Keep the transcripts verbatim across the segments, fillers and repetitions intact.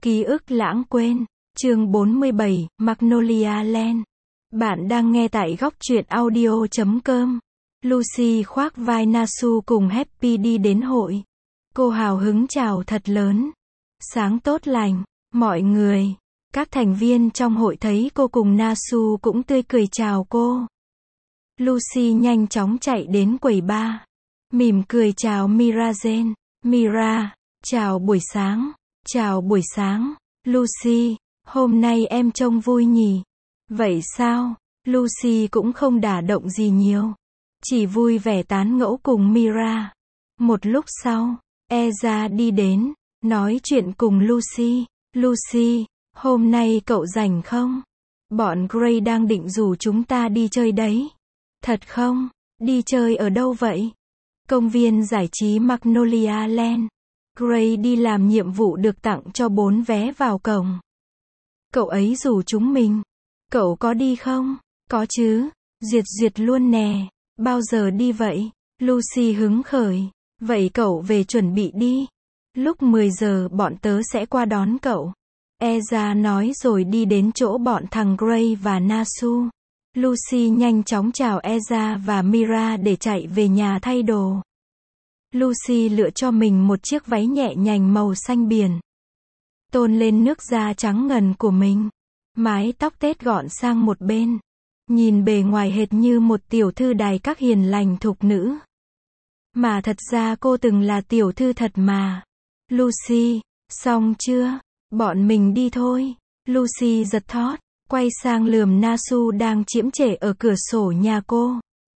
Ký ức lãng quên. Chương bốn mươi bảy, Magnolia Land. Bạn đang nghe tại góc truyện audio chấm com. Lucy khoác vai Nasu cùng Happy đi đến hội. Cô hào hứng chào thật lớn. Sáng tốt lành, mọi người. Các thành viên trong hội thấy cô cùng Nasu cũng tươi cười chào cô. Lucy nhanh chóng chạy đến quầy bar. Mỉm cười chào Mira Jane. Mira, chào buổi sáng. Chào buổi sáng. Lucy, hôm nay em trông vui nhỉ? Vậy sao? Lucy cũng không đả động gì nhiều. Chỉ vui vẻ tán gẫu cùng Mira. Một lúc sau, Eza đi đến, nói chuyện cùng Lucy. Lucy, hôm nay cậu rảnh không? Bọn Gray đang định rủ chúng ta đi chơi đấy. Thật không? Đi chơi ở đâu vậy? Công viên giải trí Magnolia Land. Gray đi làm nhiệm vụ được tặng cho bốn vé vào cổng. Cậu ấy rủ chúng mình. Cậu có đi không? Có chứ. Duyệt duyệt luôn nè. Bao giờ đi vậy? Lucy hứng khởi. Vậy cậu về chuẩn bị đi. Lúc mười giờ bọn tớ sẽ qua đón cậu. Eza nói rồi đi đến chỗ bọn thằng Gray và Nasu. Lucy nhanh chóng chào Eza và Mira để chạy về nhà thay đồ. Lucy lựa cho mình một chiếc váy nhẹ nhàng màu xanh biển. Tôn lên nước da trắng ngần của mình. Mái tóc tết gọn sang một bên. Nhìn bề ngoài hệt như một tiểu thư đài các hiền lành thục nữ. Mà thật ra cô từng là tiểu thư thật mà. Lucy, xong chưa? Bọn mình đi thôi. Lucy giật thót, quay sang lườm Nasu đang chiếm trệ ở cửa sổ nhà cô.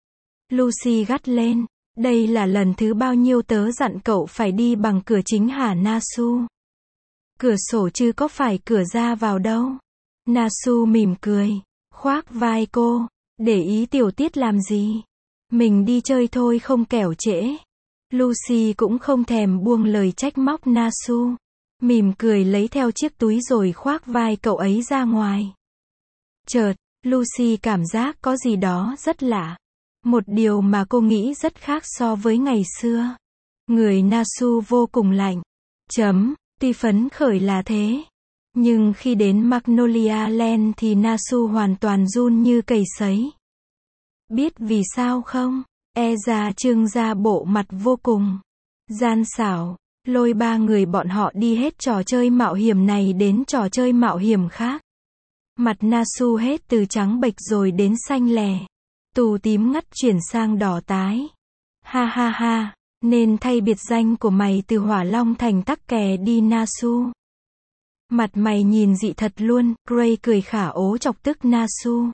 Lucy gắt lên. Đây là lần thứ bao nhiêu tớ dặn cậu phải đi bằng cửa chính hả Nasu? Cửa sổ chứ có phải cửa ra vào đâu. Nasu mỉm cười, khoác vai cô. Để ý tiểu tiết làm gì? Mình đi chơi thôi không kẻo trễ. Lucy cũng không thèm buông lời trách móc Nasu. Mỉm cười lấy theo chiếc túi rồi khoác vai cậu ấy ra ngoài. Chợt, Lucy cảm giác có gì đó rất lạ. Một điều mà cô nghĩ rất khác so với ngày xưa. Người Nasu vô cùng lạnh. Chấm, tuy phấn khởi là thế. Nhưng khi đến Magnolia Land thì Nasu hoàn toàn run như cầy sấy. Biết vì sao không? Eza trưng ra bộ mặt vô cùng gian xảo, lôi ba người bọn họ đi hết trò chơi mạo hiểm này đến trò chơi mạo hiểm khác. Mặt Nasu hết từ trắng bệch rồi đến xanh lè. Tù tím ngắt chuyển sang đỏ tái. Ha ha ha, nên thay biệt danh của mày từ Hỏa Long thành Tắc Kè đi Nasu. Mặt mày nhìn dị thật luôn, Gray cười khả ố chọc tức Nasu.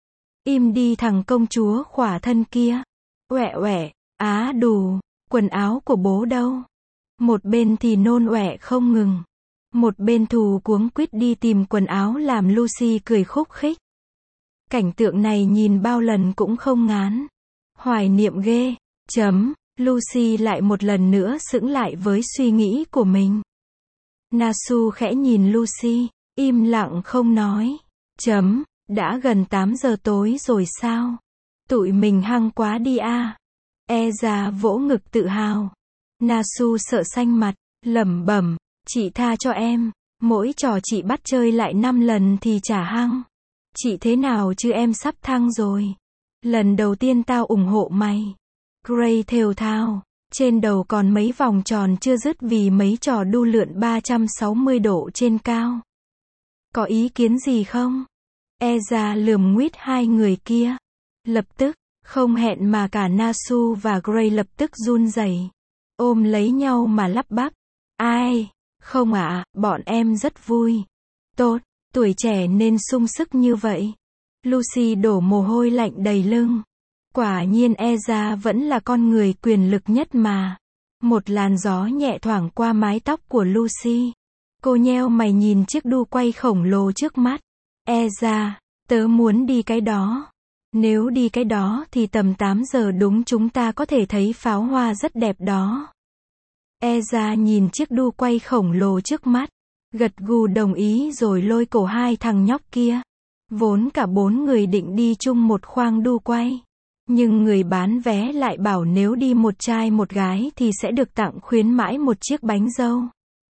Im đi thằng công chúa khỏa thân kia. Uẹ uẹ, á đù, quần áo của bố đâu? Một bên thì nôn uẹ không ngừng. Một bên thù cuống quýt đi tìm quần áo làm Lucy cười khúc khích. Cảnh tượng này nhìn bao lần cũng không ngán. Hoài niệm ghê. Chấm, Lucy lại một lần nữa sững lại với suy nghĩ của mình. Nasu khẽ nhìn Lucy, im lặng không nói. Chấm, đã gần tám giờ tối rồi sao? Tụi mình hăng quá đi a. Eza vỗ ngực tự hào. Nasu sợ xanh mặt, lẩm bẩm, chị tha cho em. Mỗi trò chị bắt chơi lại năm lần thì chả hăng. Chị thế nào chứ em sắp thăng rồi. Lần đầu tiên tao ủng hộ mày. Gray thều thào. Trên đầu còn mấy vòng tròn chưa dứt vì mấy trò đu lượn ba trăm sáu mươi độ trên cao. Có ý kiến gì không? Eza lườm nguýt hai người kia. Lập tức, không hẹn mà cả Nasu và Gray lập tức run rẩy, ôm lấy nhau mà lắp bắp. Ai? Không ạ, à, bọn em rất vui. Tốt, tuổi trẻ nên sung sức như vậy. Lucy đổ mồ hôi lạnh đầy lưng. Quả nhiên Eza vẫn là con người quyền lực nhất mà. Một làn gió nhẹ thoảng qua mái tóc của Lucy. Cô nheo mày nhìn chiếc đu quay khổng lồ trước mắt. Eza, tớ muốn đi cái đó. Nếu đi cái đó thì tầm tám giờ đúng chúng ta có thể thấy pháo hoa rất đẹp đó. Eza nhìn chiếc đu quay khổng lồ trước mắt. Gật gù đồng ý rồi lôi cổ hai thằng nhóc kia. Vốn cả bốn người định đi chung một khoang đu quay. Nhưng người bán vé lại bảo nếu đi một trai một gái thì sẽ được tặng khuyến mãi một chiếc bánh dâu.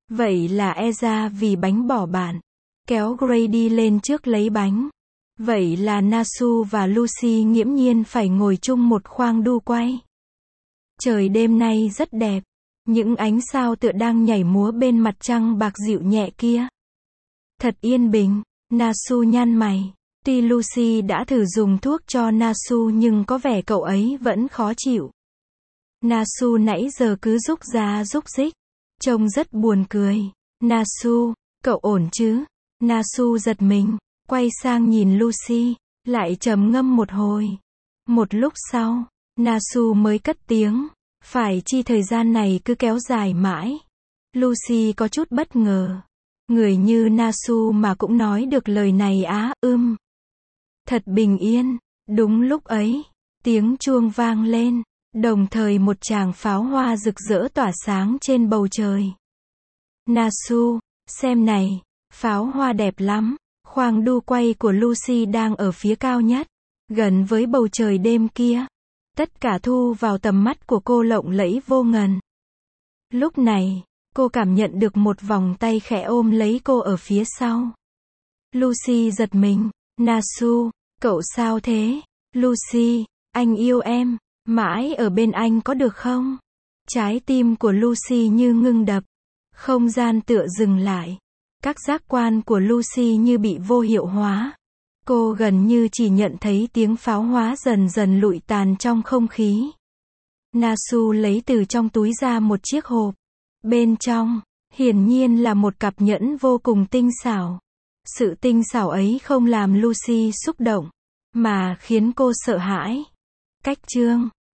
Vậy là Eza vì bánh bỏ bạn. Kéo Grady lên trước lấy bánh. Vậy là Nasu và Lucy nghiễm nhiên phải ngồi chung một khoang đu quay. Trời đêm nay rất đẹp. Những ánh sao tựa đang nhảy múa bên mặt trăng bạc dịu nhẹ kia. Thật yên bình. Nasu nhăn mày. Tuy Lucy đã thử dùng thuốc cho Nasu nhưng có vẻ cậu ấy vẫn khó chịu. Nasu nãy giờ cứ rúc ra rúc rích. Trông rất buồn cười. Nasu, cậu ổn chứ? Nasu giật mình. Quay sang nhìn Lucy. Lại trầm ngâm một hồi. Một lúc sau, Nasu mới cất tiếng. Phải chi thời gian này cứ kéo dài mãi. Lucy có chút bất ngờ. Người như Nasu mà cũng nói được lời này á, ưm. Thật bình yên. Đúng lúc ấy, tiếng chuông vang lên. Đồng thời một tràng pháo hoa rực rỡ tỏa sáng trên bầu trời. Nasu, xem này, pháo hoa đẹp lắm. Khoang đu quay của Lucy đang ở phía cao nhất, gần với bầu trời đêm kia. Tất cả thu vào tầm mắt của cô lộng lẫy vô ngần. Lúc này, cô cảm nhận được một vòng tay khẽ ôm lấy cô ở phía sau. Lucy giật mình. Nasu, cậu sao thế? Lucy, anh yêu em. Mãi ở bên anh có được không? Trái tim của Lucy như ngưng đập. Không gian tựa dừng lại. Các giác quan của Lucy như bị vô hiệu hóa. Cô gần như chỉ nhận thấy tiếng pháo hoa dần dần lụi tàn trong không khí. Nasu lấy từ trong túi ra một chiếc hộp. Bên trong, hiển nhiên là một cặp nhẫn vô cùng tinh xảo. Sự tinh xảo ấy không làm Lucy xúc động, mà khiến cô sợ hãi. Cách chương